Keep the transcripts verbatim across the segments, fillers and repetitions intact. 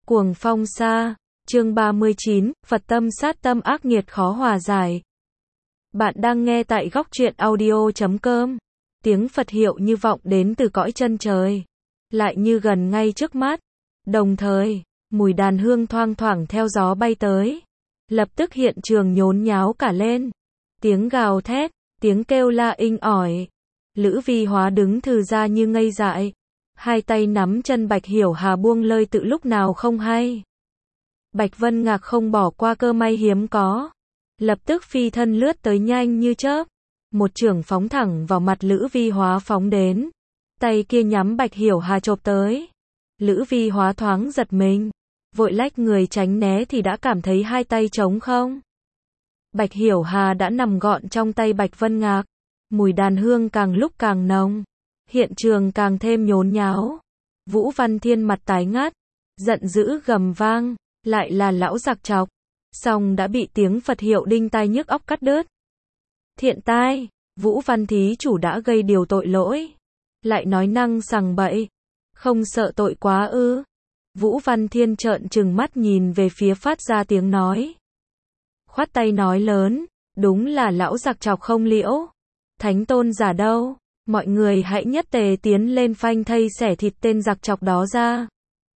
Cuồng phong xa, chương ba mươi chín, Phật tâm sát tâm ác nghiệt khó hòa giải. Bạn đang nghe tại góc truyện audio chấm com. Tiếng Phật hiệu như vọng đến từ cõi chân trời, lại như gần ngay trước mắt. Đồng thời, mùi đàn hương thoang thoảng theo gió bay tới. Lập tức hiện trường nhốn nháo cả lên. Tiếng gào thét, tiếng kêu la inh ỏi. Lữ Vi Hóa đứng thừ ra như ngây dại. Hai tay nắm chân Bạch Hiểu Hà buông lơi tự lúc nào không hay. Bạch Vân Ngạc không bỏ qua cơ may hiếm có. Lập tức phi thân lướt tới nhanh như chớp. Một chưởng phóng thẳng vào mặt Lữ Vi Hóa phóng đến. Tay kia nhắm Bạch Hiểu Hà chộp tới. Lữ Vi Hóa thoáng giật mình. Vội lách người tránh né thì đã cảm thấy hai tay trống không. Bạch Hiểu Hà đã nằm gọn trong tay Bạch Vân Ngạc. Mùi đàn hương càng lúc càng nồng. Hiện trường càng thêm nhốn nháo. Vũ Văn Thiên mặt tái ngắt, giận dữ gầm vang, lại là lão giặc chọc. Xong đã bị tiếng Phật hiệu đinh tai nhức óc cắt đứt. Thiện tai, Vũ Văn thí chủ đã gây điều tội lỗi. Lại nói năng sằng bậy, không sợ tội quá ư. Vũ Văn Thiên trợn trừng mắt nhìn về phía phát ra tiếng nói. Khoát tay nói lớn, đúng là lão giặc chọc không liễu. Thánh tôn giả đâu? Mọi người hãy nhất tề tiến lên phanh thây xẻ thịt tên giặc chọc đó ra.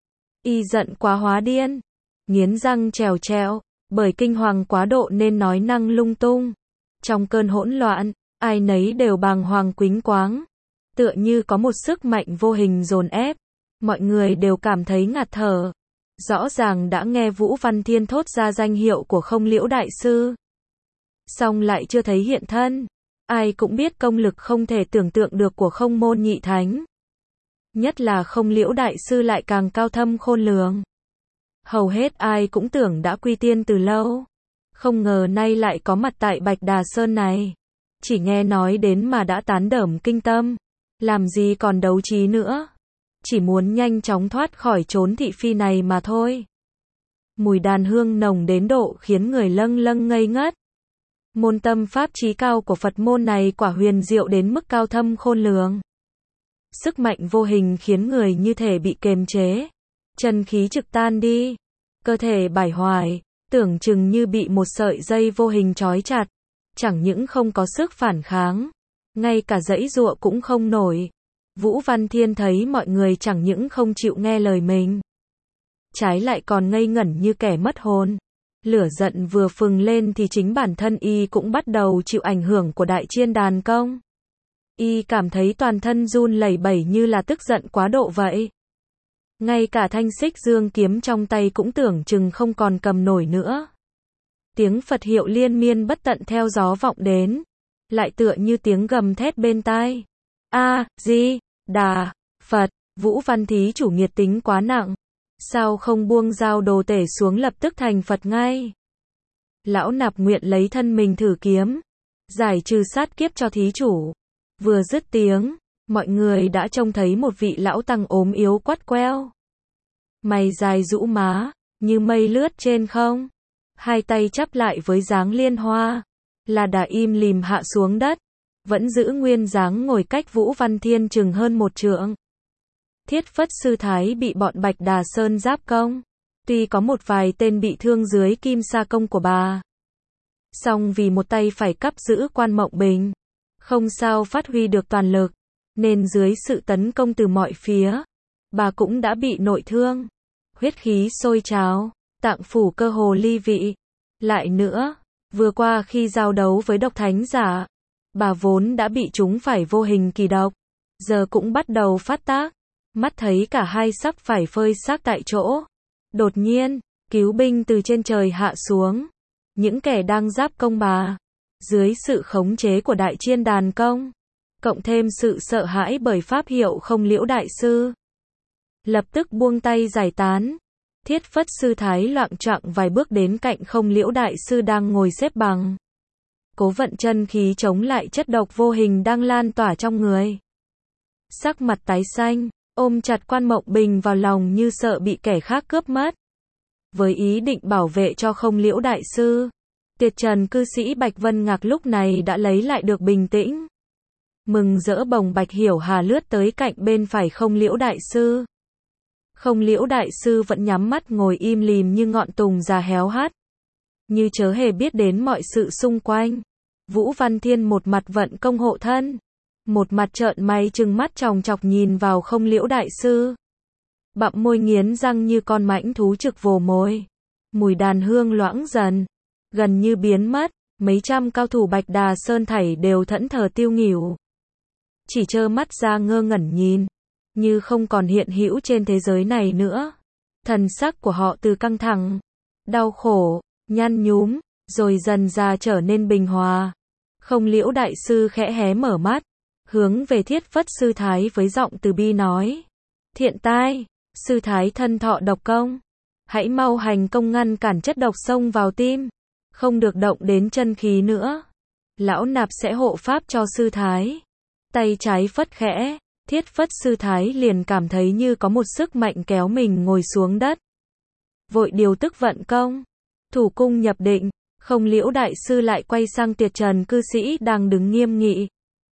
Y giận quá hóa điên, nghiến răng trèo trèo, bởi kinh hoàng quá độ nên nói năng lung tung. Trong cơn hỗn loạn, ai nấy đều bàng hoàng quính quáng, tựa như có một sức mạnh vô hình dồn ép. Mọi người đều cảm thấy ngạt thở. Rõ ràng đã nghe Vũ Văn Thiên thốt ra danh hiệu của Không Liễu đại sư, song lại chưa thấy hiện thân. Ai cũng biết công lực không thể tưởng tượng được của Không Môn Nhị Thánh. Nhất là Không Liễu đại sư lại càng cao thâm khôn lường. Hầu hết ai cũng tưởng đã quy tiên từ lâu. Không ngờ nay lại có mặt tại Bạch Đà Sơn này. Chỉ nghe nói đến mà đã tán đởm kinh tâm. Làm gì còn đấu trí nữa. Chỉ muốn nhanh chóng thoát khỏi chốn thị phi này mà thôi. Mùi đàn hương nồng đến độ khiến người lâng lâng ngây ngất. Môn tâm pháp chí cao của Phật môn này quả huyền diệu đến mức cao thâm khôn lường. Sức mạnh vô hình khiến người như thể bị kềm chế. Chân khí trực tan đi. Cơ thể bải hoài, tưởng chừng như bị một sợi dây vô hình trói chặt. Chẳng những không có sức phản kháng, ngay cả giãy giụa cũng không nổi. Vũ Văn Thiên thấy mọi người chẳng những không chịu nghe lời mình, trái lại còn ngây ngẩn như kẻ mất hồn. Lửa giận vừa phừng lên thì chính bản thân y cũng bắt đầu chịu ảnh hưởng của đại chiên đàn công. Y cảm thấy toàn thân run lẩy bẩy như là tức giận quá độ vậy. Ngay cả thanh xích dương kiếm trong tay cũng tưởng chừng không còn cầm nổi nữa. Tiếng Phật hiệu liên miên bất tận theo gió vọng đến, lại tựa như tiếng gầm thét bên tai. A Di Đà Phật. Vũ Văn thí chủ nghiệt tính quá nặng. Sao không buông dao đồ tể xuống lập tức thành Phật ngay? Lão nạp nguyện lấy thân mình thử kiếm, giải trừ sát kiếp cho thí chủ. Vừa dứt tiếng, mọi người đã trông thấy một vị lão tăng ốm yếu quắt queo. Mày dài rũ má, như mây lướt trên không. Hai tay chắp lại với dáng liên hoa, là đã im lìm hạ xuống đất. Vẫn giữ nguyên dáng ngồi cách Vũ Văn Thiên chừng hơn một trượng. Thiết Phất sư thái bị bọn Bạch Đà Sơn giáp công. Tuy có một vài tên bị thương dưới kim sa công của bà, song vì một tay phải cắp giữ Quan Mộng Bình, không sao phát huy được toàn lực, nên dưới sự tấn công từ mọi phía, bà cũng đã bị nội thương. Huyết khí sôi trào, tạng phủ cơ hồ ly vị. Lại nữa, vừa qua khi giao đấu với độc thánh giả, bà vốn đã bị trúng phải vô hình kỳ độc, giờ cũng bắt đầu phát tác. Mắt thấy cả hai sắp phải phơi xác tại chỗ. Đột nhiên, cứu binh từ trên trời hạ xuống. Những kẻ đang giáp công bà, dưới sự khống chế của đại chiên đàn công, cộng thêm sự sợ hãi bởi pháp hiệu Không Liễu đại sư, lập tức buông tay giải tán. Thiết Phất sư thái loạng choạng vài bước đến cạnh Không Liễu đại sư đang ngồi xếp bằng, cố vận chân khí chống lại chất độc vô hình đang lan tỏa trong người. Sắc mặt tái xanh, ôm chặt Quan Mộng Bình vào lòng như sợ bị kẻ khác cướp mất. Với ý định bảo vệ cho Không Liễu đại sư, Tiệt Trần cư sĩ Bạch Vân Ngạc lúc này đã lấy lại được bình tĩnh. Mừng rỡ bồng Bạch Hiểu Hà lướt tới cạnh bên phải Không Liễu đại sư. Không Liễu đại sư vẫn nhắm mắt ngồi im lìm như ngọn tùng già héo hắt, như chớ hề biết đến mọi sự xung quanh. Vũ Văn Thiên một mặt vận công hộ thân, một mặt trợn mày trừng mắt chòng chọc nhìn vào Không Liễu đại sư. Bặm môi nghiến răng như con mãnh thú trực vồ mồi. Mùi đàn hương loãng dần, gần như biến mất, mấy trăm cao thủ Bạch Đà Sơn thảy đều thẫn thờ tiêu nghỉu. Chỉ trơ mắt ra ngơ ngẩn nhìn, như không còn hiện hữu trên thế giới này nữa. Thần sắc của họ từ căng thẳng, đau khổ, nhăn nhúm, rồi dần ra trở nên bình hòa. Không Liễu đại sư khẽ hé mở mắt, hướng về Thiết Phất sư thái với giọng từ bi nói: Thiện tai, sư thái thân thọ độc công, hãy mau hành công ngăn cản chất độc xông vào tim, không được động đến chân khí nữa. Lão nạp sẽ hộ pháp cho sư thái. Tay trái phất khẽ, Thiết Phất sư thái liền cảm thấy như có một sức mạnh kéo mình ngồi xuống đất. Vội điều tức vận công, thủ cung nhập định. Không Liễu đại sư lại quay sang Tiệt Trần cư sĩ đang đứng nghiêm nghị,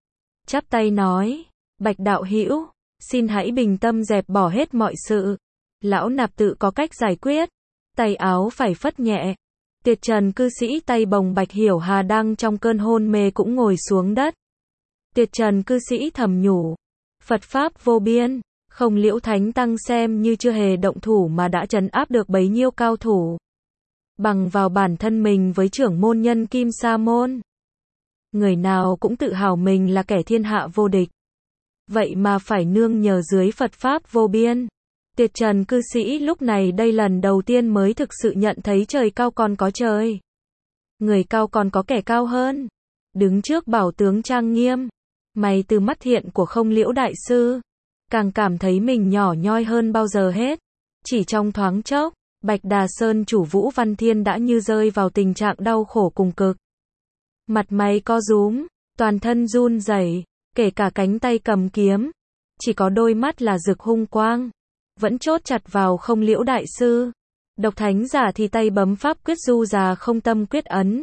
chắp tay nói: Bạch đạo hữu, xin hãy bình tâm dẹp bỏ hết mọi sự, lão nạp tự có cách giải quyết. Tay áo phải phất nhẹ, Tiệt Trần cư sĩ tay bồng Bạch Hiểu Hà đang trong cơn hôn mê cũng ngồi xuống đất. Tiệt Trần cư sĩ thầm nhủ: Phật pháp vô biên, Không Liễu thánh tăng xem như chưa hề động thủ mà đã trấn áp được bấy nhiêu cao thủ. Bằng vào bản thân mình với trưởng môn nhân Kim Sa môn, người nào cũng tự hào mình là kẻ thiên hạ vô địch. Vậy mà phải nương nhờ dưới Phật pháp vô biên. Tiệt Trần cư sĩ lúc này đây lần đầu tiên mới thực sự nhận thấy trời cao còn có trời, người cao còn có kẻ cao hơn. Đứng trước bảo tướng trang nghiêm, mày từ mắt thiện của Không Liễu đại sư, càng cảm thấy mình nhỏ nhoi hơn bao giờ hết. Chỉ trong thoáng chốc, Bạch Đà Sơn chủ Vũ Văn Thiên đã như rơi vào tình trạng đau khổ cùng cực. Mặt mày co rúm, toàn thân run rẩy, kể cả cánh tay cầm kiếm, chỉ có đôi mắt là rực hung quang, vẫn chốt chặt vào Không Liễu đại sư. Độc thánh giả thì tay bấm pháp quyết du già không tâm quyết ấn,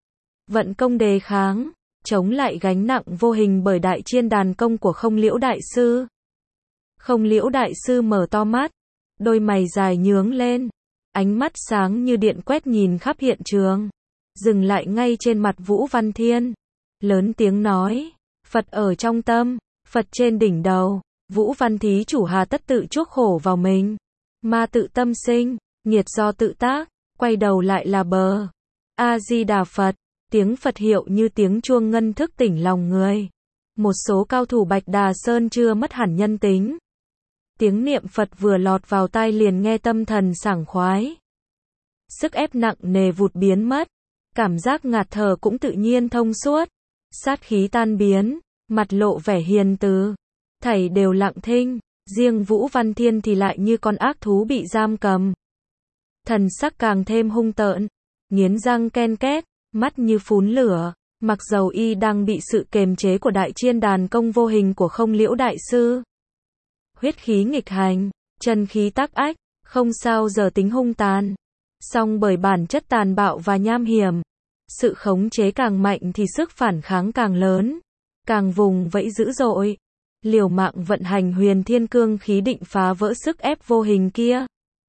vận công đề kháng, chống lại gánh nặng vô hình bởi đại chiên đàn công của Không Liễu đại sư. Không Liễu đại sư mở to mắt, đôi mày dài nhướng lên, ánh mắt sáng như điện quét nhìn khắp hiện trường, dừng lại ngay trên mặt Vũ Văn Thiên, lớn tiếng nói: Phật ở trong tâm, Phật trên đỉnh đầu, Vũ Văn thí chủ hà tất tự chuốc khổ vào mình. Ma tự tâm sinh, nghiệt do tự tác, quay đầu lại là bờ. A Di Đà Phật, tiếng Phật hiệu như tiếng chuông ngân thức tỉnh lòng người. Một số cao thủ Bạch Đà Sơn chưa mất hẳn nhân tính. Tiếng niệm Phật vừa lọt vào tai liền nghe tâm thần sảng khoái. Sức ép nặng nề vụt biến mất, cảm giác ngạt thở cũng tự nhiên thông suốt. Sát khí tan biến, mặt lộ vẻ hiền từ, thảy đều lặng thinh, riêng Vũ Văn Thiên thì lại như con ác thú bị giam cầm. Thần sắc càng thêm hung tợn, nghiến răng ken két, mắt như phún lửa, mặc dầu y đang bị sự kềm chế của đại chiên đàn công vô hình của Không Liễu đại sư. Huyết khí nghịch hành, chân khí tác ách, không sao giờ tính hung tàn. Song bởi bản chất tàn bạo và nham hiểm, sự khống chế càng mạnh thì sức phản kháng càng lớn, càng vùng vẫy dữ dội, liều mạng vận hành huyền thiên cương khí định phá vỡ sức ép vô hình kia.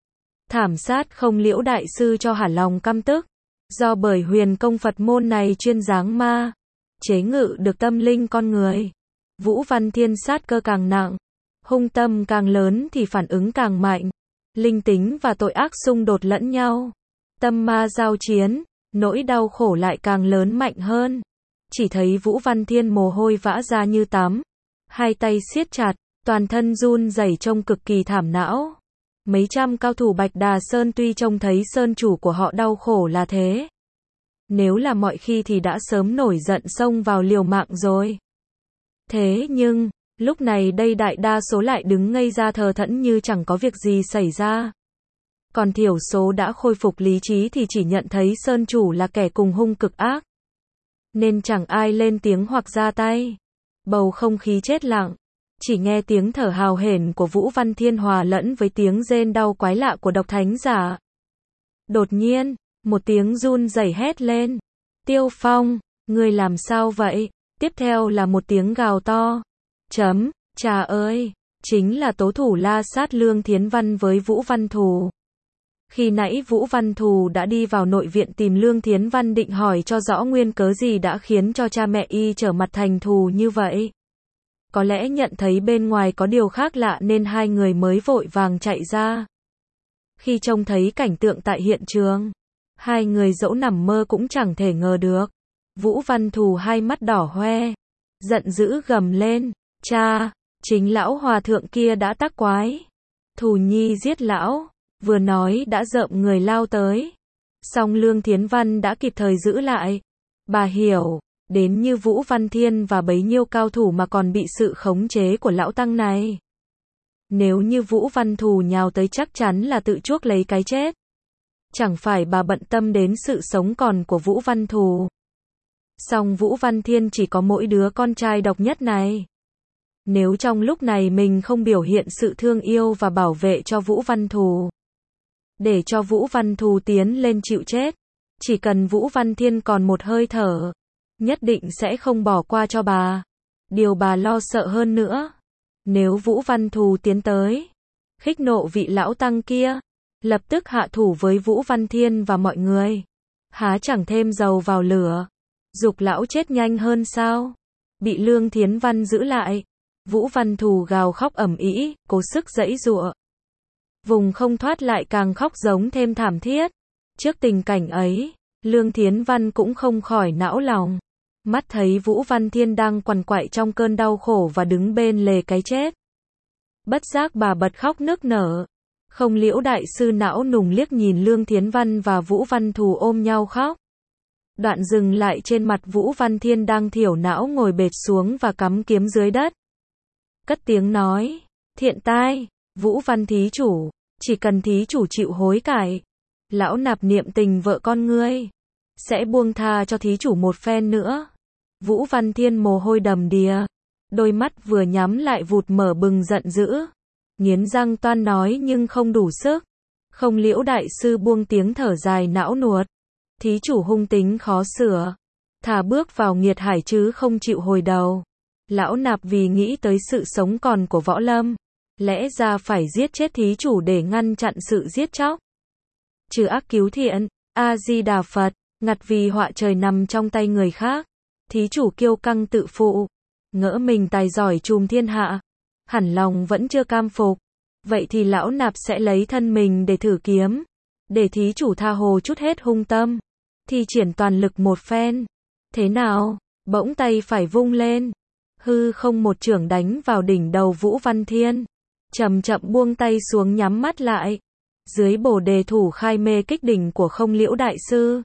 Thảm sát Không Liễu đại sư cho hả lòng căm tức, do bởi huyền công Phật môn này chuyên giáng ma, chế ngự được tâm linh con người. Vũ Văn Thiên sát cơ càng nặng, hung tâm càng lớn thì phản ứng càng mạnh, linh tính và tội ác xung đột lẫn nhau, tâm ma giao chiến, nỗi đau khổ lại càng lớn mạnh hơn. Chỉ thấy Vũ Văn Thiên mồ hôi vã ra như tắm, hai tay siết chặt, toàn thân run rẩy trông cực kỳ thảm não. Mấy trăm cao thủ Bạch Đà Sơn tuy trông thấy sơn chủ của họ đau khổ là thế, nếu là mọi khi thì đã sớm nổi giận xông vào liều mạng rồi. Thế nhưng, lúc này đây đại đa số lại đứng ngây ra thờ thẫn như chẳng có việc gì xảy ra. Còn thiểu số đã khôi phục lý trí thì chỉ nhận thấy sơn chủ là kẻ cùng hung cực ác, nên chẳng ai lên tiếng hoặc ra tay. Bầu không khí chết lặng, chỉ nghe tiếng thở hào hển của Vũ Văn Thiên hòa lẫn với tiếng rên đau quái lạ của độc thánh giả. Đột nhiên, một tiếng run rẩy hét lên: Tiêu Phong, ngươi làm sao vậy? Tiếp theo là một tiếng gào to: Chấm, trà ơi, chính là tố thủ la sát Lương Thiến Văn với Vũ Văn Thù. Khi nãy Vũ Văn Thù đã đi vào nội viện tìm Lương Thiến Văn định hỏi cho rõ nguyên cớ gì đã khiến cho cha mẹ y trở mặt thành thù như vậy. Có lẽ nhận thấy bên ngoài có điều khác lạ nên hai người mới vội vàng chạy ra. Khi trông thấy cảnh tượng tại hiện trường, hai người dẫu nằm mơ cũng chẳng thể ngờ được. Vũ Văn Thù hai mắt đỏ hoe, giận dữ gầm lên, cha, chính lão hòa thượng kia đã tác quái. Thù nhi giết lão, vừa nói đã rợm người lao tới. Song Lương Thiến Văn đã kịp thời giữ lại. Bà hiểu, đến như Vũ Văn Thiên và bấy nhiêu cao thủ mà còn bị sự khống chế của lão tăng này. Nếu như Vũ Văn Thù nhào tới chắc chắn là tự chuốc lấy cái chết. Chẳng phải bà bận tâm đến sự sống còn của Vũ Văn Thù. Song Vũ Văn Thiên chỉ có mỗi đứa con trai độc nhất này. Nếu trong lúc này mình không biểu hiện sự thương yêu và bảo vệ cho Vũ Văn Thù, để cho Vũ Văn Thù tiến lên chịu chết, chỉ cần Vũ Văn Thiên còn một hơi thở, nhất định sẽ không bỏ qua cho bà. Điều bà lo sợ hơn nữa, nếu Vũ Văn Thù tiến tới, khích nộ vị lão tăng kia, lập tức hạ thủ với Vũ Văn Thiên và mọi người, há chẳng thêm dầu vào lửa, giục lão chết nhanh hơn sao? Bị Lương Thiến Văn giữ lại, Vũ Văn Thù gào khóc ầm ĩ, cố sức giãy giụa. Vùng không thoát lại càng khóc giống thêm thảm thiết. Trước tình cảnh ấy, Lương Thiến Văn cũng không khỏi não lòng. Mắt thấy Vũ Văn Thiên đang quằn quại trong cơn đau khổ và đứng bên lề cái chết. Bất giác bà bật khóc nức nở. Không Liễu đại sư não nùng liếc nhìn Lương Thiến Văn và Vũ Văn Thù ôm nhau khóc. Đoạn dừng lại trên mặt Vũ Văn Thiên đang thiểu não ngồi bệt xuống và cắm kiếm dưới đất. Cất tiếng nói, thiện tai, Vũ Văn thí chủ, chỉ cần thí chủ chịu hối cải, lão nạp niệm tình vợ con ngươi, sẽ buông tha cho thí chủ một phen nữa. Vũ Văn Thiên mồ hôi đầm đìa, đôi mắt vừa nhắm lại vụt mở bừng giận dữ, nghiến răng toan nói nhưng không đủ sức. Không Liễu đại sư buông tiếng thở dài não nuột, thí chủ hung tính khó sửa, thà bước vào nghiệt hải chứ không chịu hồi đầu. Lão nạp vì nghĩ tới sự sống còn của võ lâm, lẽ ra phải giết chết thí chủ để ngăn chặn sự giết chóc. Trừ ác cứu thiện, A-di-đà Phật, ngặt vì họa trời nằm trong tay người khác. Thí chủ kiêu căng tự phụ, ngỡ mình tài giỏi trùm thiên hạ, hẳn lòng vẫn chưa cam phục. Vậy thì lão nạp sẽ lấy thân mình để thử kiếm, để thí chủ tha hồ chút hết hung tâm, thi triển toàn lực một phen. Thế nào? Bỗng tay phải vung lên, hư không một chưởng đánh vào đỉnh đầu Vũ Văn Thiên, chậm chậm buông tay xuống nhắm mắt lại. Dưới bồ đề thủ khai mê kích đỉnh của Không Liễu đại sư,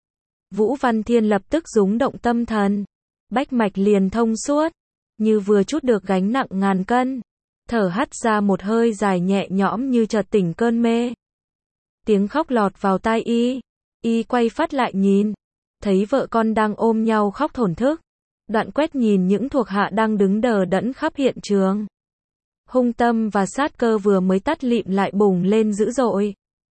Vũ Văn Thiên lập tức rúng động tâm thần, bách mạch liền thông suốt, như vừa trút được gánh nặng ngàn cân, thở hắt ra một hơi dài nhẹ nhõm như chợt tỉnh cơn mê. Tiếng khóc lọt vào tai y, y quay phát lại nhìn, thấy vợ con đang ôm nhau khóc thổn thức, đoạn quét nhìn những thuộc hạ đang đứng đờ đẫn khắp hiện trường. Hung tâm và sát cơ vừa mới tắt lịm lại bùng lên dữ dội.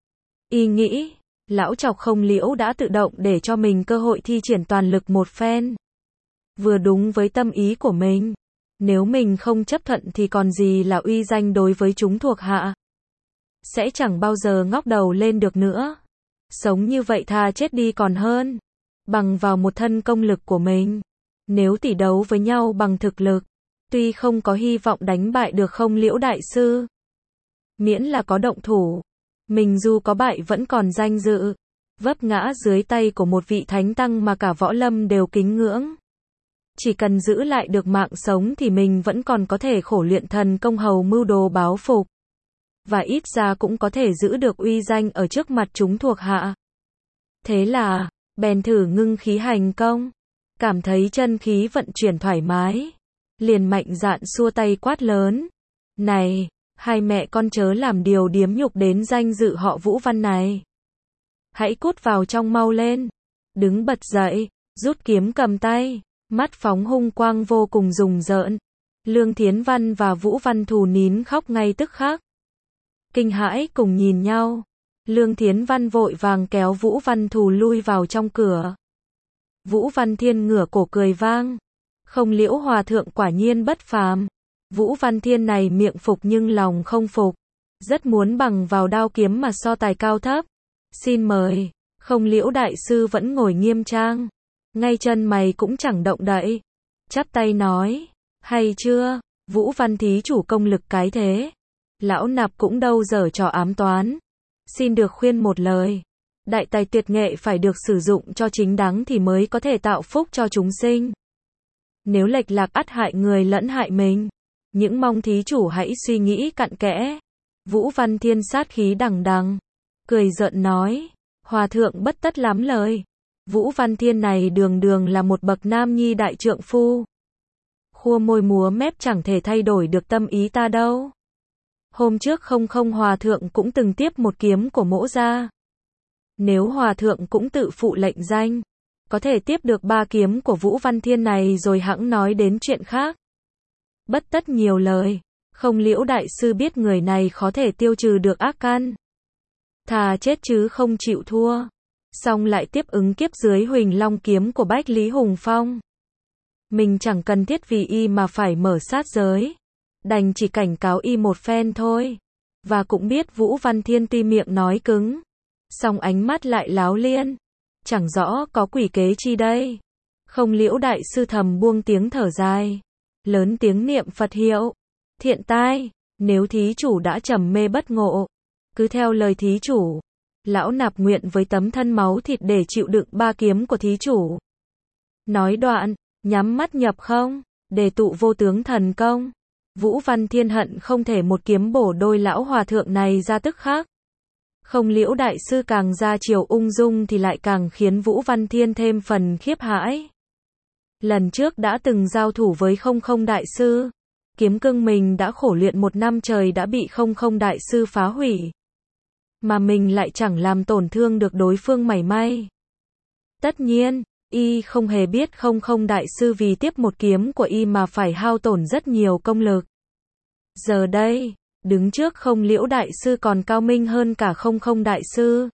Y nghĩ, lão chọc Không Liễu đã tự động để cho mình cơ hội thi triển toàn lực một phen. Vừa đúng với tâm ý của mình. Nếu mình không chấp thuận thì còn gì là uy danh đối với chúng thuộc hạ. Sẽ chẳng bao giờ ngóc đầu lên được nữa. Sống như vậy thà chết đi còn hơn. Bằng vào một thân công lực của mình. Nếu tỷ đấu với nhau bằng thực lực, tuy không có hy vọng đánh bại được Không Liễu đại sư, miễn là có động thủ, mình dù có bại vẫn còn danh dự, vấp ngã dưới tay của một vị thánh tăng mà cả võ lâm đều kính ngưỡng. Chỉ cần giữ lại được mạng sống thì mình vẫn còn có thể khổ luyện thần công hầu mưu đồ báo phục, và ít ra cũng có thể giữ được uy danh ở trước mặt chúng thuộc hạ. Thế là, bèn thử ngưng khí hành công, cảm thấy chân khí vận chuyển thoải mái, liền mạnh dạn xua tay quát lớn, này, hai mẹ con chớ làm điều điếm nhục đến danh dự họ Vũ Văn này. Hãy cút vào trong mau lên. Đứng bật dậy, rút kiếm cầm tay, mắt phóng hung quang vô cùng rùng rợn. Lương Thiến Văn và Vũ Văn Thù nín khóc ngay tức khắc. Kinh hãi cùng nhìn nhau. Lương Thiến Văn vội vàng kéo Vũ Văn Thù lui vào trong cửa. Vũ Văn Thiên ngửa cổ cười vang. Không Liễu hòa thượng quả nhiên bất phàm. Vũ Văn Thiên này miệng phục nhưng lòng không phục. Rất muốn bằng vào đao kiếm mà so tài cao thấp. Xin mời. Không Liễu đại sư vẫn ngồi nghiêm trang. Ngay chân mày cũng chẳng động đậy. Chắp tay nói. Hay chưa? Vũ Văn thí chủ công lực cái thế. Lão nạp cũng đâu dở trò ám toán. Xin được khuyên một lời. Đại tài tuyệt nghệ phải được sử dụng cho chính đáng thì mới có thể tạo phúc cho chúng sinh. Nếu lệch lạc ắt hại người lẫn hại mình. Những mong thí chủ hãy suy nghĩ cặn kẽ. Vũ Văn Thiên sát khí đằng đằng. Cười giận nói. Hòa thượng bất tất lắm lời. Vũ Văn Thiên này đường đường là một bậc nam nhi đại trượng phu. Khua môi múa mép chẳng thể thay đổi được tâm ý ta đâu. Hôm trước không không hòa thượng cũng từng tiếp một kiếm của mỗ gia. Nếu hòa thượng cũng tự phụ lệnh danh, có thể tiếp được ba kiếm của Vũ Văn Thiên này rồi hẵng nói đến chuyện khác. Bất tất nhiều lời, Không Liễu đại sư biết người này khó thể tiêu trừ được ác căn. Thà chết chứ không chịu thua. Xong lại tiếp ứng kiếp dưới Huỳnh Long kiếm của Bách Lý Hùng Phong. Mình chẳng cần thiết vì y mà phải mở sát giới. Đành chỉ cảnh cáo y một phen thôi. Và cũng biết Vũ Văn Thiên tuy miệng nói cứng, song ánh mắt lại láo liên. Chẳng rõ có quỷ kế chi đây. Không Liễu đại sư thầm buông tiếng thở dài. Lớn tiếng niệm Phật hiệu. Thiện tai, nếu thí chủ đã trầm mê bất ngộ, cứ theo lời thí chủ. Lão nạp nguyện với tấm thân máu thịt để chịu đựng ba kiếm của thí chủ. Nói đoạn, nhắm mắt nhập không, để tụ vô tướng thần công. Vũ Văn Thiên hận không thể một kiếm bổ đôi lão hòa thượng này ra tức khắc. Không Liễu đại sư càng ra chiều ung dung thì lại càng khiến Vũ Văn Thiên thêm phần khiếp hãi. Lần trước đã từng giao thủ với không không đại sư. Kiếm cương mình đã khổ luyện một năm trời đã bị không không đại sư phá hủy. Mà mình lại chẳng làm tổn thương được đối phương mảy may. Tất nhiên, y không hề biết không không đại sư vì tiếp một kiếm của y mà phải hao tổn rất nhiều công lực. Giờ đây, đứng trước Không Liễu đại sư còn cao minh hơn cả không không đại sư.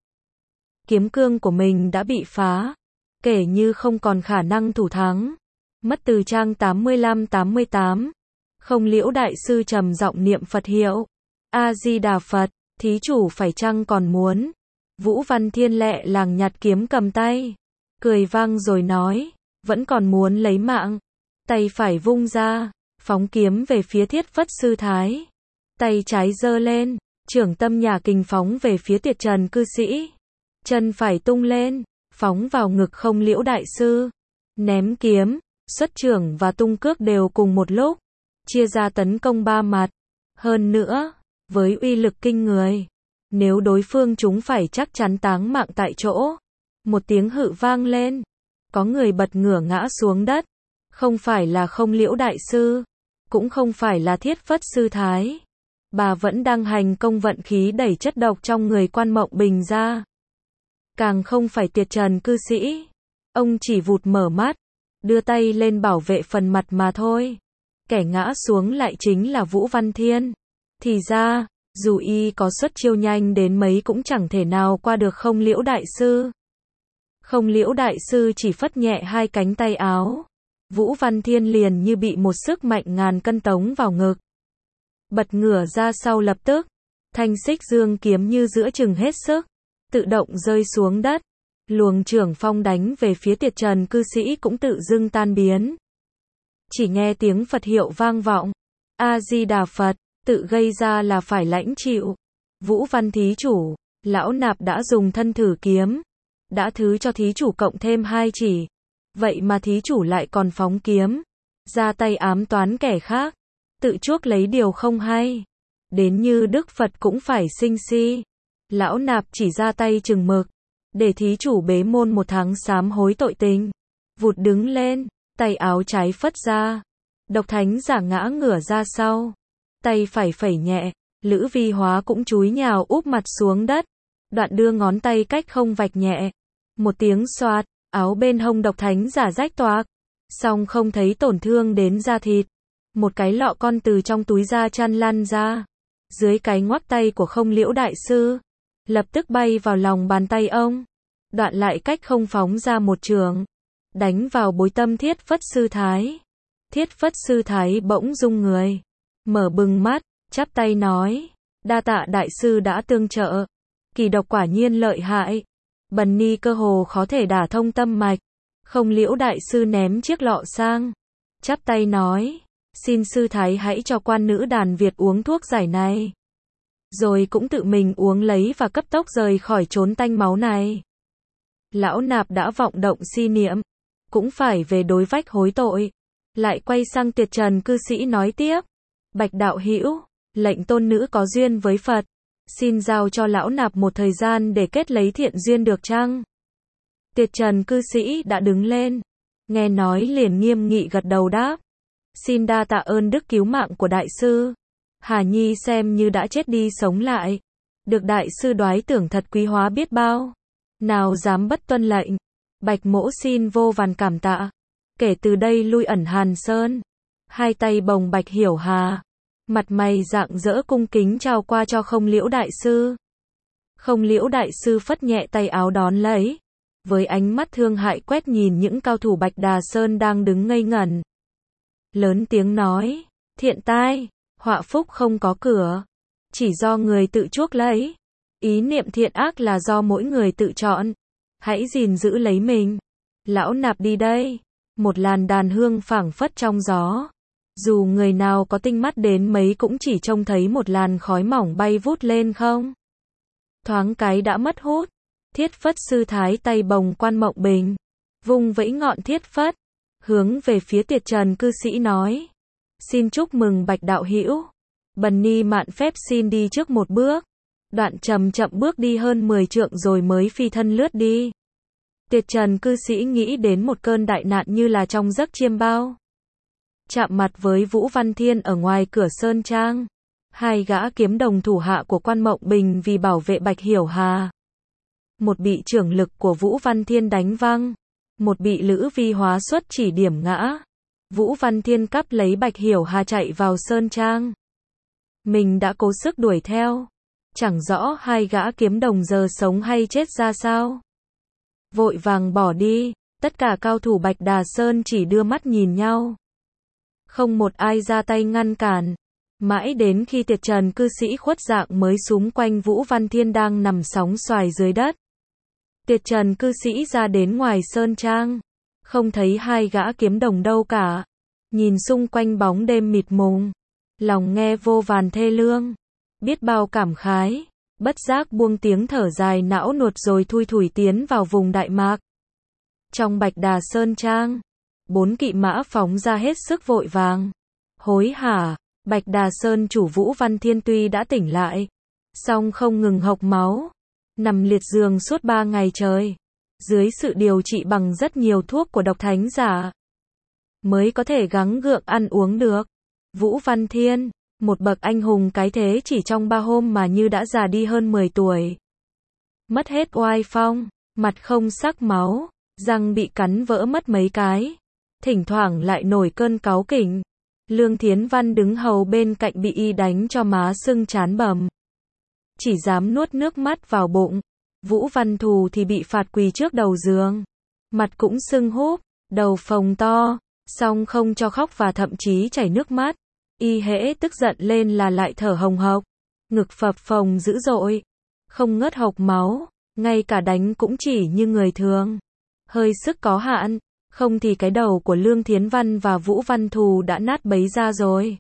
Kiếm cương của mình đã bị phá, kể như không còn khả năng thủ thắng. Mất từ trang tám mươi lăm tám mươi tám. Không Liễu đại sư trầm giọng niệm Phật hiệu. A Di Đà Phật, thí chủ phải chăng còn muốn? Vũ Văn Thiên lẹ làng nhặt kiếm cầm tay, cười vang rồi nói, vẫn còn muốn lấy mạng. Tay phải vung ra, phóng kiếm về phía Thiết Phất sư thái. Tay trái giơ lên, trưởng tâm nhà kình phóng về phía Tiệt Trần cư sĩ. Chân phải tung lên, phóng vào ngực Không Liễu đại sư. Ném kiếm, xuất trưởng và tung cước đều cùng một lúc, chia ra tấn công ba mặt. Hơn nữa, với uy lực kinh người, nếu đối phương chúng phải chắc chắn táng mạng tại chỗ. Một tiếng hự vang lên, có người bật ngửa ngã xuống đất. Không phải là Không Liễu đại sư, cũng không phải là Thiết Phất sư thái. Bà vẫn đang hành công vận khí đẩy chất độc trong người Quan Mộng Bình ra. Càng không phải Tiệt Trần cư sĩ. Ông chỉ vụt mở mắt, đưa tay lên bảo vệ phần mặt mà thôi. Kẻ ngã xuống lại chính là Vũ Văn Thiên. Thì ra, dù y có xuất chiêu nhanh đến mấy cũng chẳng thể nào qua được Không Liễu đại sư. Không Liễu đại sư chỉ phất nhẹ hai cánh tay áo. Vũ Văn Thiên liền như bị một sức mạnh ngàn cân tống vào ngực. Bật ngửa ra sau lập tức. Thanh xích dương kiếm như giữa chừng hết sức, tự động rơi xuống đất. Luồng trưởng phong đánh về phía Tiệt Trần cư sĩ cũng tự dưng tan biến. Chỉ nghe tiếng Phật hiệu vang vọng. A Di Đà Phật, tự gây ra là phải lãnh chịu. Vũ Văn thí chủ, lão nạp đã dùng thân thử kiếm, đã thứ cho thí chủ cộng thêm hai chỉ. Vậy mà thí chủ lại còn phóng kiếm, ra tay ám toán kẻ khác, tự chuốc lấy điều không hay. Đến như Đức Phật cũng phải sinh si. Lão nạp chỉ ra tay chừng mực, để thí chủ bế môn một tháng sám hối tội tình. Vụt đứng lên, tay áo trái phất ra. Độc thánh giả ngã ngửa ra sau. Tay phải phẩy nhẹ, Lữ Vi Hóa cũng chúi nhào úp mặt xuống đất. Đoạn đưa ngón tay cách không vạch nhẹ. Một tiếng xoạt, áo bên hông độc thánh giả rách toạc. Song không thấy tổn thương đến da thịt. Một cái lọ con từ trong túi da chăn lăn ra. Dưới cái ngoắc tay của Không Liễu đại sư. Lập tức bay vào lòng bàn tay ông. Đoạn lại cách không phóng ra một trường. Đánh vào bối tâm Thiết Phất sư thái. Thiết Phất sư thái bỗng rung người. mở bừng mắt, chắp tay nói, đa tạ đại sư đã tương trợ. Kỳ độc quả nhiên lợi hại. Bần ni cơ hồ khó thể đả thông tâm mạch. Không Liễu đại sư ném chiếc lọ sang, chắp tay nói, xin sư thái hãy cho quan nữ đàn Việt uống thuốc giải này. Rồi cũng tự mình uống lấy và cấp tốc rời khỏi chốn tanh máu này. Lão nạp đã vọng động si niệm, cũng phải về đối vách hối tội. Lại quay sang Tuyệt Trần cư sĩ nói tiếp, bạch đạo hữu, lệnh tôn nữ có duyên với Phật, xin giao cho lão nạp một thời gian để kết lấy thiện duyên được chăng? Tuyệt Trần cư sĩ đã đứng lên, nghe nói liền nghiêm nghị gật đầu đáp, xin đa tạ ơn đức cứu mạng của đại sư. Hà Nhi xem như đã chết đi sống lại, được đại sư đoái tưởng thật quý hóa biết bao, nào dám bất tuân lệnh. Bạch mỗ xin vô vàn cảm tạ. Kể từ đây lui ẩn Hàn Sơn, hai tay bồng Bạch Hiểu Hà, mặt mày rạng rỡ cung kính trao qua cho Không Liễu đại sư. Không Liễu đại sư phất nhẹ tay áo đón lấy, với ánh mắt thương hại quét nhìn những cao thủ Bạch Đà Sơn đang đứng ngây ngẩn. Lớn tiếng nói, thiện tai, họa phúc không có cửa, chỉ do người tự chuốc lấy. Ý niệm thiện ác là do mỗi người tự chọn, hãy gìn giữ lấy mình. Lão nạp đi đây. Một làn đàn hương phảng phất trong gió. Dù người nào có tinh mắt đến mấy cũng chỉ trông thấy một làn khói mỏng bay vút lên không. Thoáng cái đã mất hút. Thiết Phất sư thái tay bồng Quan Mộng Bình, vung vẫy ngọn thiết phất, hướng về phía Tuyệt Trần cư sĩ nói, xin chúc mừng Bạch đạo hữu. Bần ni mạn phép xin đi trước một bước. Đoạn chậm chậm bước đi hơn mười trượng rồi mới phi thân lướt đi. Tuyệt Trần cư sĩ nghĩ đến một cơn đại nạn như là trong giấc chiêm bao. Chạm mặt với Vũ Văn Thiên ở ngoài cửa Sơn Trang. Hai gã kiếm đồng thủ hạ của Quan Mộng Bình vì bảo vệ Bạch Hiểu Hà. Một bị trưởng lực của Vũ Văn Thiên đánh văng. Một bị Lữ Vi hóa xuất chỉ điểm ngã. Vũ Văn Thiên cắp lấy Bạch Hiểu Hà chạy vào Sơn Trang. Mình đã cố sức đuổi theo. Chẳng rõ hai gã kiếm đồng giờ sống hay chết ra sao. Vội vàng bỏ đi, tất cả cao thủ Bạch Đà Sơn chỉ đưa mắt nhìn nhau. Không một ai ra tay ngăn cản. Mãi đến khi Tuyệt Trần cư sĩ khuất dạng mới xúm quanh Vũ Văn Thiên đang nằm sóng xoài dưới đất. Tuyệt Trần cư sĩ ra đến ngoài Sơn Trang, không thấy hai gã kiếm đồng đâu cả. Nhìn xung quanh bóng đêm mịt mùng, lòng nghe vô vàn thê lương, biết bao cảm khái, bất giác buông tiếng thở dài não nuột rồi thui thủi tiến vào vùng Đại Mạc. Trong Bạch Đà Sơn Trang, bốn kỵ mã phóng ra hết sức vội vàng, hối hả. Bạch Đà Sơn chủ Vũ Văn Thiên tuy đã tỉnh lại, song không ngừng hộc máu, nằm liệt giường suốt ba ngày trời, dưới sự điều trị bằng rất nhiều thuốc của độc thánh giả, mới có thể gắng gượng ăn uống được. Vũ Văn Thiên, một bậc anh hùng cái thế chỉ trong ba hôm mà như đã già đi hơn mười tuổi. Mất hết oai phong, mặt không sắc máu, răng bị cắn vỡ mất mấy cái, thỉnh thoảng lại nổi cơn cáu kỉnh. Lương Thiến Văn đứng hầu bên cạnh bị y đánh cho má sưng chán bầm, chỉ dám nuốt nước mắt vào bụng. Vũ Văn Thù thì bị phạt quỳ trước đầu giường, mặt cũng sưng húp, đầu phồng to, song không cho khóc và thậm chí chảy nước mắt. Y hễ tức giận lên là lại thở hồng hộc, ngực phập phồng dữ dội, không ngớt hộc máu, ngay cả đánh cũng chỉ như người thường, hơi sức có hạn. Không thì cái đầu của Lương Thiến Văn và Vũ Văn Thù đã nát bấy ra rồi.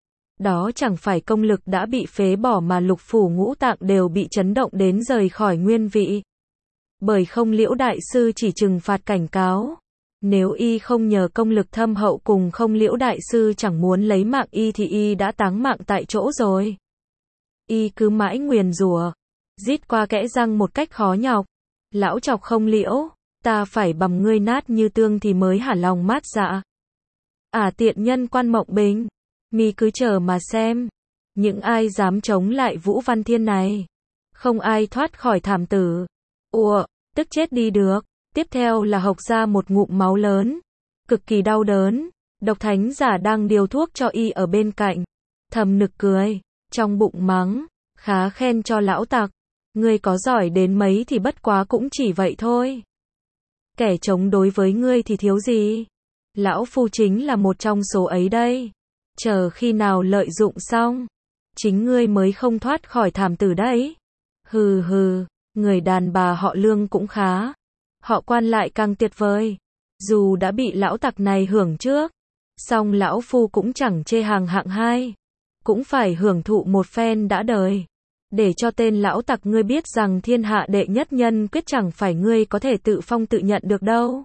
Đó chẳng phải công lực đã bị phế bỏ mà lục phủ ngũ tạng đều bị chấn động đến rời khỏi nguyên vị. Bởi Không Liễu đại sư chỉ trừng phạt cảnh cáo. Nếu y không nhờ công lực thâm hậu cùng Không Liễu đại sư chẳng muốn lấy mạng y thì y đã táng mạng tại chỗ rồi. Y cứ mãi nguyền rủa, rít qua kẽ răng một cách khó nhọc. Lão chọc Không Liễu, ta phải bầm ngươi nát như tương thì mới hả lòng mát dạ. À tiện nhân Quan Mộng Bình, mi cứ chờ mà xem, những ai dám chống lại Vũ Văn Thiên này, không ai thoát khỏi thảm tử. Ủa, tức chết đi được. Tiếp theo là hộc ra một ngụm máu lớn, cực kỳ đau đớn. Độc thánh giả đang điều thuốc cho y ở bên cạnh, thầm nực cười, trong bụng mắng, khá khen cho lão tặc, ngươi có giỏi đến mấy thì bất quá cũng chỉ vậy thôi. Kẻ chống đối với ngươi thì thiếu gì? Lão phu chính là một trong số ấy đây. chờ khi nào lợi dụng xong, chính ngươi mới không thoát khỏi thảm tử đấy. Hừ hừ, người đàn bà họ Lương cũng khá. Họ Quan lại càng tuyệt vời. Dù đã bị lão tặc này hưởng trước, song lão phu cũng chẳng chê hàng hạng hai. Cũng phải hưởng thụ một phen đã đời. Để cho tên lão tặc ngươi biết rằng thiên hạ đệ nhất nhân quyết chẳng phải ngươi có thể tự phong tự nhận được đâu.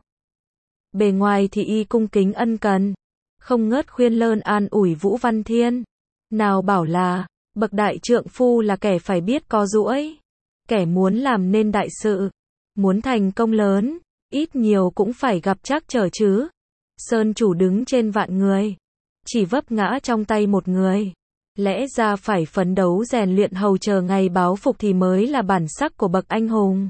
Bề ngoài thì y cung kính ân cần, không ngớt khuyên lơn an ủi Vũ Văn Thiên. Nào bảo là, bậc đại trượng phu là kẻ phải biết co duỗi. Kẻ muốn làm nên đại sự, muốn thành công lớn, ít nhiều cũng phải gặp trắc trở chứ. Sơn chủ đứng trên vạn người, chỉ vấp ngã trong tay một người. Lẽ ra phải phấn đấu rèn luyện hầu chờ ngày báo phục thì mới là bản sắc của bậc anh hùng.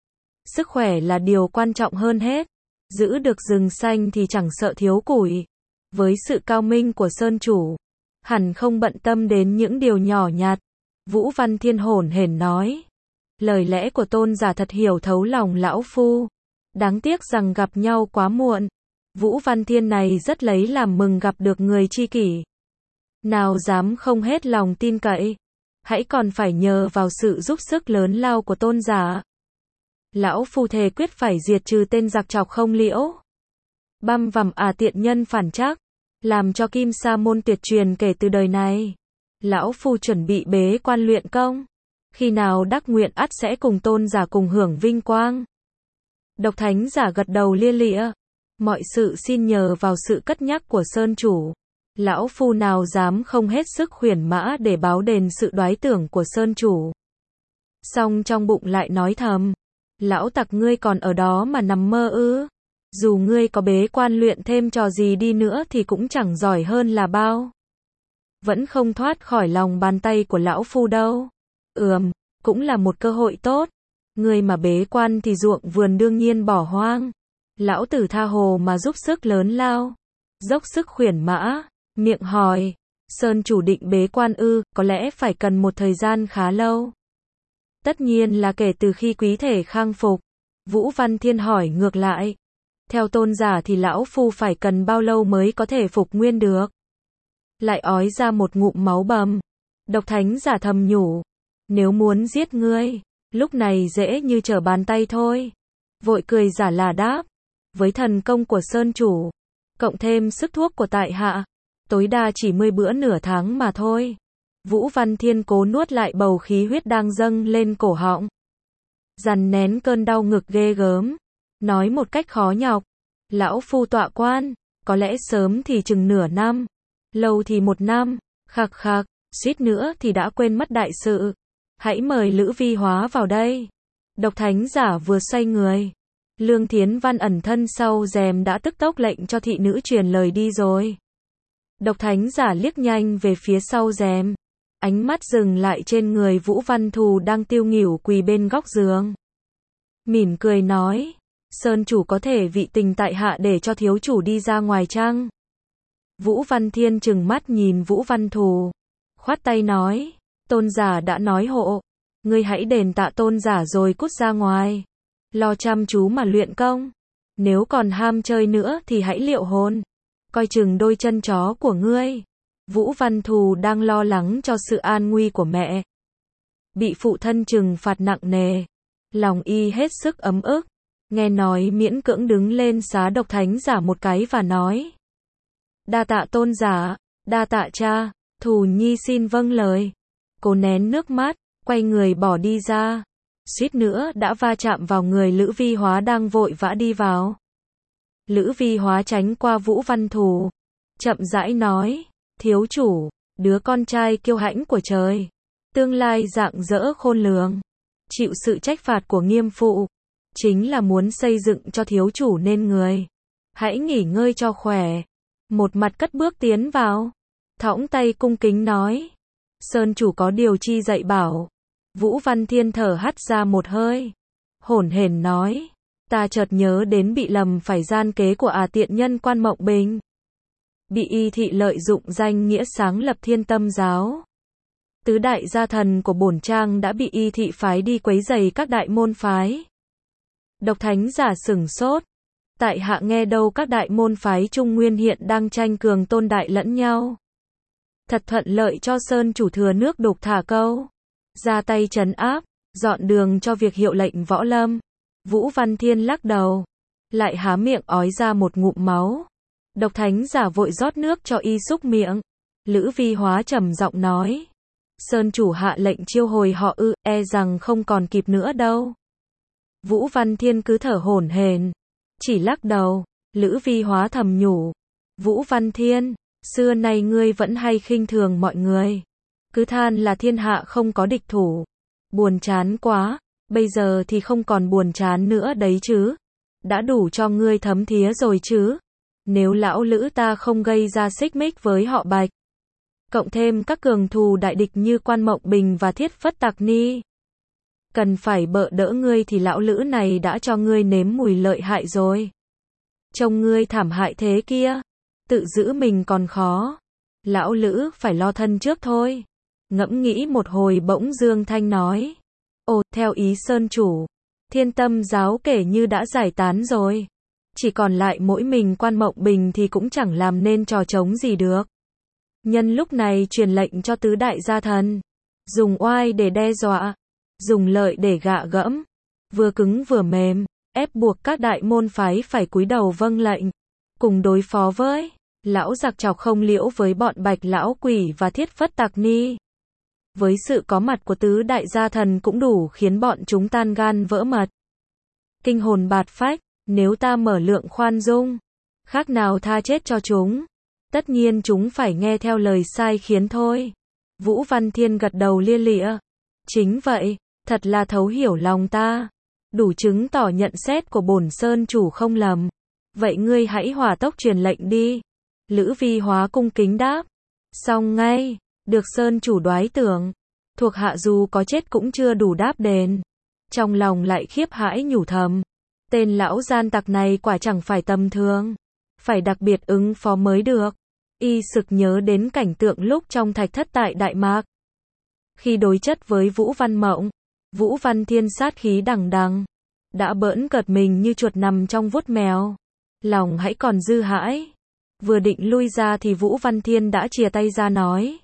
Sức khỏe là điều quan trọng hơn hết. Giữ được rừng xanh thì chẳng sợ thiếu củi. Với sự cao minh của Sơn chủ, hẳn không bận tâm đến những điều nhỏ nhặt. Vũ Văn Thiên hổn hển nói. Lời lẽ của tôn giả thật hiểu thấu lòng lão phu. Đáng tiếc rằng gặp nhau quá muộn. Vũ Văn Thiên này rất lấy làm mừng gặp được người tri kỷ. Nào dám không hết lòng tin cậy. Hãy còn phải nhờ vào sự giúp sức lớn lao của tôn giả. Lão phu thề quyết phải diệt trừ tên giặc trọc không liễu. Băm vằm à tiện nhân phản trắc. Làm cho Kim Sa môn tuyệt truyền kể từ đời này. Lão phu chuẩn bị bế quan luyện công. Khi nào đắc nguyện ắt sẽ cùng tôn giả cùng hưởng vinh quang. Độc thánh giả gật đầu lia lịa. Mọi sự xin nhờ vào sự cất nhắc của Sơn chủ. Lão phu nào dám không hết sức khuyển mã để báo đền sự đoái tưởng của Sơn chủ. Song trong bụng lại nói thầm. Lão tặc ngươi còn ở đó mà nằm mơ ư. Dù ngươi có bế quan luyện thêm trò gì đi nữa thì cũng chẳng giỏi hơn là bao. Vẫn không thoát khỏi lòng bàn tay của lão phu đâu. Ừm, cũng là một cơ hội tốt. Ngươi mà bế quan thì ruộng vườn đương nhiên bỏ hoang. Lão tử tha hồ mà giúp sức lớn lao. Dốc sức khuyển mã, miệng hỏi. Sơn chủ định bế quan ư, có lẽ phải cần một thời gian khá lâu. Tất nhiên là kể từ khi quý thể khang phục. Vũ Văn Thiên hỏi ngược lại. Theo tôn giả thì lão phu phải cần bao lâu mới có thể phục nguyên được. Lại ói ra một ngụm máu bầm. Độc thánh giả thầm nhủ. Nếu muốn giết ngươi, lúc này dễ như trở bàn tay thôi. Vội cười giả là đáp. Với thần công của Sơn chủ, cộng thêm sức thuốc của tại hạ, tối đa chỉ mười bữa nửa tháng mà thôi. Vũ Văn Thiên cố nuốt lại bầu khí huyết đang dâng lên cổ họng. Dằn nén cơn đau ngực ghê gớm. Nói một cách khó nhọc. Lão phu tọa quan, có lẽ sớm thì chừng nửa năm, lâu thì một năm, khạc khạc, suýt nữa thì đã quên mất đại sự. Hãy mời Lữ Vi Hóa vào đây. Độc thánh giả vừa xoay người. Lương Thiến Văn ẩn thân sau rèm đã tức tốc lệnh cho thị nữ truyền lời đi rồi. Độc thánh giả liếc nhanh về phía sau rèm. Ánh mắt dừng lại trên người Vũ Văn Thù đang tiêu nghỉu quỳ bên góc giường. Mỉm cười nói. Sơn chủ có thể vị tình tại hạ để cho thiếu chủ đi ra ngoài chăng? Vũ Văn Thiên trừng mắt nhìn Vũ Văn Thù. Khoát tay nói. Tôn giả đã nói hộ. Ngươi hãy đền tạ tôn giả rồi cút ra ngoài. Lo chăm chú mà luyện công. Nếu còn ham chơi nữa thì hãy liệu hồn. Coi chừng đôi chân chó của ngươi. Vũ Văn Thù đang lo lắng cho sự an nguy của mẹ. Bị phụ thân trừng phạt nặng nề. Lòng y hết sức ấm ức. Nghe nói miễn cưỡng đứng lên xá độc thánh giả một cái và nói. Đa tạ tôn giả, đa tạ cha, Thù nhi xin vâng lời. Cô nén nước mắt, quay người bỏ đi ra. Suýt nữa đã va chạm vào người Lữ Vi Hóa đang vội vã đi vào. Lữ Vi Hóa tránh qua Vũ Văn Thù. Chậm rãi nói. Thiếu chủ, đứa con trai kiêu hãnh của trời. Tương lai rạng rỡ khôn lường. Chịu sự trách phạt của nghiêm phụ. Chính là muốn xây dựng cho thiếu chủ nên người. Hãy nghỉ ngơi cho khỏe. Một mặt cất bước tiến vào. Thõng tay cung kính nói. Sơn chủ có điều chi dạy bảo. Vũ Văn Thiên thở hắt ra một hơi. Hổn hển nói. Ta chợt nhớ đến bị lầm phải gian kế của à tiện nhân Quan Mộng Bình. Bị y thị lợi dụng danh nghĩa sáng lập Thiên Tâm giáo. Tứ đại gia thần của bổn trang đã bị y thị phái đi quấy rầy các đại môn phái. Độc thánh giả sửng sốt. Tại hạ nghe đâu các đại môn phái Trung Nguyên hiện đang tranh cường tôn đại lẫn nhau. thật thuận lợi cho Sơn chủ thừa nước đục thả câu. Ra tay trấn áp, dọn đường cho việc hiệu lệnh võ lâm. Vũ Văn Thiên lắc đầu, lại há miệng ói ra một ngụm máu. Độc thánh giả vội rót nước cho y xúc miệng. Lữ Vi Hóa trầm giọng nói, Sơn chủ hạ lệnh chiêu hồi họ ư, e rằng không còn kịp nữa đâu. Vũ Văn Thiên cứ thở hổn hển, chỉ lắc đầu. Lữ Vi Hóa thầm nhủ, Vũ Văn Thiên, xưa nay ngươi vẫn hay khinh thường mọi người, cứ than là thiên hạ không có địch thủ. Buồn chán quá, bây giờ thì không còn buồn chán nữa đấy chứ. Đã đủ cho ngươi thấm thía rồi chứ. Nếu lão Lữ ta không gây ra xích mích với họ Bạch, cộng thêm các cường thù đại địch như Quan Mộng Bình và Thiết Phất Tạc Ni, cần phải bợ đỡ ngươi thì lão Lữ này đã cho ngươi nếm mùi lợi hại rồi. Trông ngươi thảm hại thế kia, tự giữ mình còn khó. Lão Lữ phải lo thân trước thôi. Ngẫm nghĩ một hồi bỗng Dương Thanh nói, ồ, theo ý Sơn chủ, Thiên Tâm giáo kể như đã giải tán rồi. Chỉ còn lại mỗi mình Quan Mộng Bình thì cũng chẳng làm nên trò trống gì được. Nhân lúc này truyền lệnh cho tứ đại gia thần, dùng oai để đe dọa, dùng lợi để gạ gẫm, vừa cứng vừa mềm, ép buộc các đại môn phái phải cúi đầu vâng lệnh, cùng đối phó với lão giặc Trọc Không Liễu với bọn Bạch lão quỷ và Thiết Phất Tạc Ni. Với sự có mặt của tứ đại gia thần cũng đủ khiến bọn chúng tan gan vỡ mật, kinh hồn bạt phách. Nếu ta mở lượng khoan dung, khác nào tha chết cho chúng. Tất nhiên chúng phải nghe theo lời sai khiến thôi. Vũ Văn Thiên gật đầu lia lịa. Chính vậy, thật là thấu hiểu lòng ta. Đủ chứng tỏ nhận xét của bổn Sơn chủ không lầm. Vậy ngươi hãy hỏa tốc truyền lệnh đi. Lữ Vi Hóa cung kính đáp. Xong ngay, được Sơn chủ đoái tưởng. Thuộc hạ dù có chết cũng chưa đủ đáp đền. Trong lòng lại khiếp hãi nhủ thầm. Tên lão gian tặc này quả chẳng phải tầm thường. Phải đặc biệt ứng phó mới được. Y sực nhớ đến cảnh tượng lúc trong thạch thất tại Đại Mạc. Khi đối chất với Vũ Văn Mộng, Vũ Văn Thiên sát khí đằng đằng, đã bỡn cợt mình như chuột nằm trong vuốt mèo. Lòng hãy còn dư hãi. Vừa định lui ra thì Vũ Văn Thiên đã chìa tay ra nói.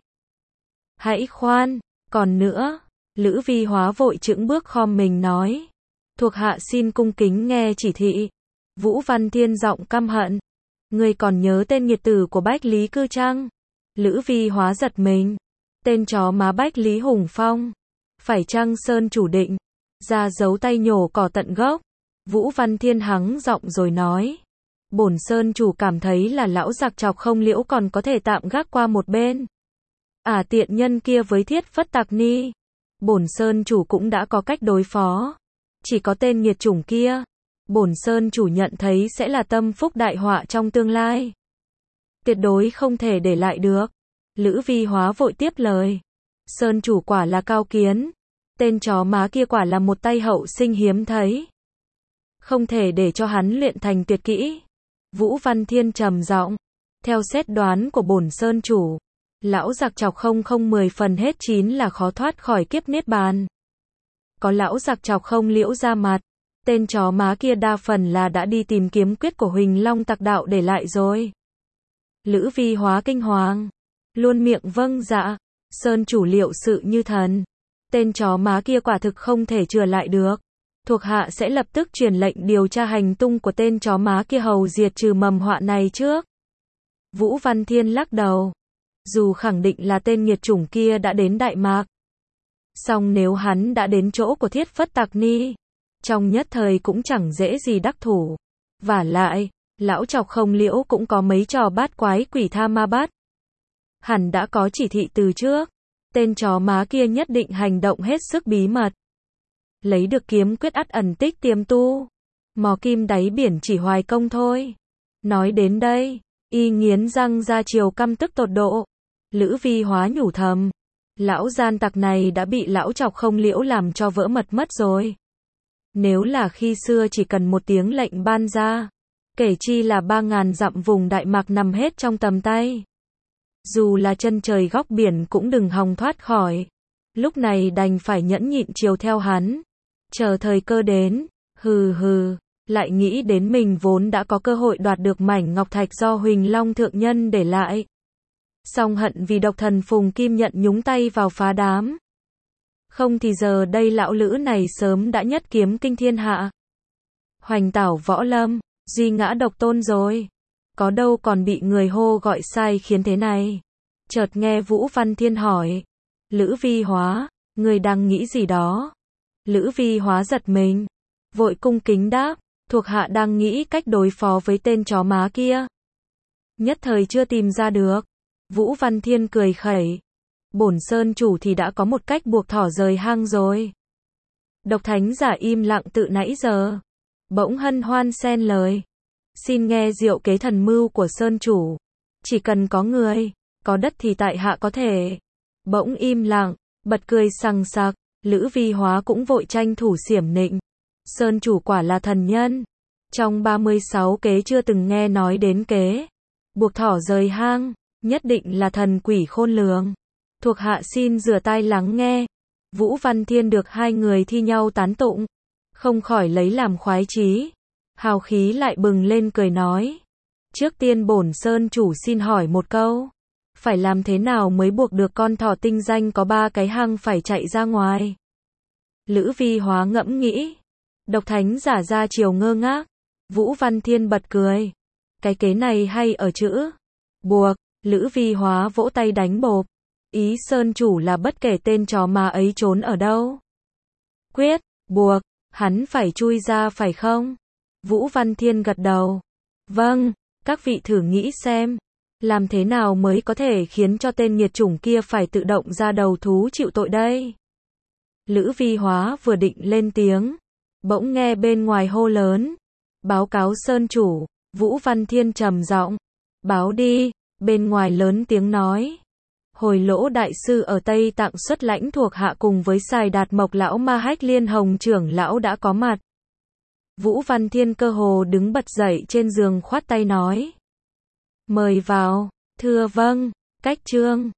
Hãy khoan, còn nữa. Lữ Vi Hóa vội chững bước khom mình nói. Thuộc hạ xin cung kính nghe chỉ thị. Vũ Văn Thiên giọng căm hận. Ngươi còn nhớ tên nghiệt tử của Bách Lý Cư chăng? Lữ Vi Hóa giật mình. Tên chó má Bách Lý Hùng Phong. Phải chăng Sơn chủ định ra giấu tay nhổ cỏ tận gốc? Vũ Văn Thiên hắng giọng rồi nói. Bổn Sơn chủ cảm thấy là lão giặc Trọc Không Liễu còn có thể tạm gác qua một bên. À, tiện nhân kia với Thiết Phất Tạc Ni, bổn Sơn chủ cũng đã có cách đối phó. Chỉ có tên nghiệt chủng kia, bổn Sơn chủ nhận thấy sẽ là tâm phúc đại họa trong tương lai. Tuyệt đối không thể để lại được. Lữ Vi Hóa vội tiếp lời. Sơn chủ quả là cao kiến. Tên chó má kia quả là một tay hậu sinh hiếm thấy. Không thể để cho hắn luyện thành tuyệt kỹ. Vũ Văn Thiên trầm giọng. Theo xét đoán của bổn Sơn chủ, lão giặc Trọc Không không mười phần hết chín là khó thoát khỏi kiếp niết bàn. Có lão giặc Trọc Không Liễu ra mặt, tên chó má kia đa phần là đã đi tìm kiếm quyết của Huỳnh Long Tặc đạo để lại rồi. Lữ Vi Hóa kinh hoàng, luôn miệng vâng dạ. Sơn chủ liệu sự như thần. Tên chó má kia quả thực không thể chừa lại được. Thuộc hạ sẽ lập tức truyền lệnh điều tra hành tung của tên chó má kia hầu diệt trừ mầm họa này trước. Vũ Văn Thiên lắc đầu. Dù khẳng định là tên nghiệt chủng kia đã đến Đại Mạc, song nếu hắn đã đến chỗ của Thiết Phất Tạc Ni, trong nhất thời cũng chẳng dễ gì đắc thủ. Vả lại, lão Trọc Không Liễu cũng có mấy trò bát quái quỷ tha ma bắt. Hẳn đã có chỉ thị từ trước. Tên chó má kia nhất định hành động hết sức bí mật. Lấy được kiếm quyết ắt ẩn tích tiềm tu. Mò kim đáy biển chỉ hoài công thôi. Nói đến đây, y nghiến răng ra chiều căm tức tột độ. Lữ Vi Hóa nhủ thầm. Lão gian tặc này đã bị lão Trọc Không Liễu làm cho vỡ mật mất rồi. Nếu là khi xưa chỉ cần một tiếng lệnh ban ra, kể chi là ba ngàn dặm vùng Đại Mạc nằm hết trong tầm tay. Dù là chân trời góc biển cũng đừng hòng thoát khỏi. Lúc này đành phải nhẫn nhịn chiều theo hắn. Chờ thời cơ đến, hừ hừ, lại nghĩ đến mình vốn đã có cơ hội đoạt được mảnh ngọc thạch do Huỳnh Long thượng nhân để lại. Song hận vì độc thần Phùng Kim Nhận nhúng tay vào phá đám. Không thì giờ đây lão lữ này sớm đã nhất kiếm kinh thiên hạ. Hoành tảo võ lâm, duy ngã độc tôn rồi. Có đâu còn bị người hô gọi sai khiến thế này. Chợt nghe Vũ Văn Thiên hỏi. Lữ Vi Hóa, người đang nghĩ gì đó? Lữ Vi Hóa giật mình. Vội cung kính đáp. Thuộc hạ đang nghĩ cách đối phó với tên chó má kia. Nhất thời chưa tìm ra được. Vũ Văn Thiên cười khẩy. Bổn sơn chủ thì đã có một cách buộc thỏ rời hang rồi. Độc thánh giả im lặng tự nãy giờ. Bỗng hân hoan xen lời. Xin nghe diệu kế thần mưu của sơn chủ. Chỉ cần có người, có đất thì tại hạ có thể. Bỗng im lặng, bật cười sằng sặc. Lữ Vi Hóa cũng vội tranh thủ xiểm nịnh. Sơn chủ quả là thần nhân. Trong ba mươi sáu kế chưa từng nghe nói đến kế buộc thỏ rời hang, nhất định là thần quỷ khôn lường. Thuộc hạ xin rửa tai lắng nghe. Vũ Văn Thiên được hai người thi nhau tán tụng, không khỏi lấy làm khoái chí. Hào khí lại bừng lên cười nói. Trước tiên bổn sơn chủ xin hỏi một câu. Phải làm thế nào mới buộc được con thỏ tinh danh có ba cái hang phải chạy ra ngoài? Lữ Vi Hóa ngẫm nghĩ. Độc thánh giả ra chiều ngơ ngác. Vũ Văn Thiên bật cười. Cái kế này hay ở chữ buộc. Lữ Vi Hóa vỗ tay đánh bộp. Ý sơn chủ là bất kể tên chó má ấy trốn ở đâu. Quyết, buộc, hắn phải chui ra phải không? Vũ Văn Thiên gật đầu. Vâng, các vị thử nghĩ xem. Làm thế nào mới có thể khiến cho tên nghiệt chủng kia phải tự động ra đầu thú chịu tội đây? Lữ Vi Hóa vừa định lên tiếng. Bỗng nghe bên ngoài hô lớn. Báo cáo sơn chủ. Vũ Văn Thiên trầm giọng. Báo đi. Bên ngoài lớn tiếng nói. Hồi Lỗ đại sư ở Tây Tạng xuất lãnh thuộc hạ cùng với Sài Đạt Mộc lão Ma Hách Liên Hồng trưởng lão đã có mặt. Vũ Văn Thiên cơ hồ đứng bật dậy trên giường khoát tay nói. Mời vào. Thưa vâng. Cách trương.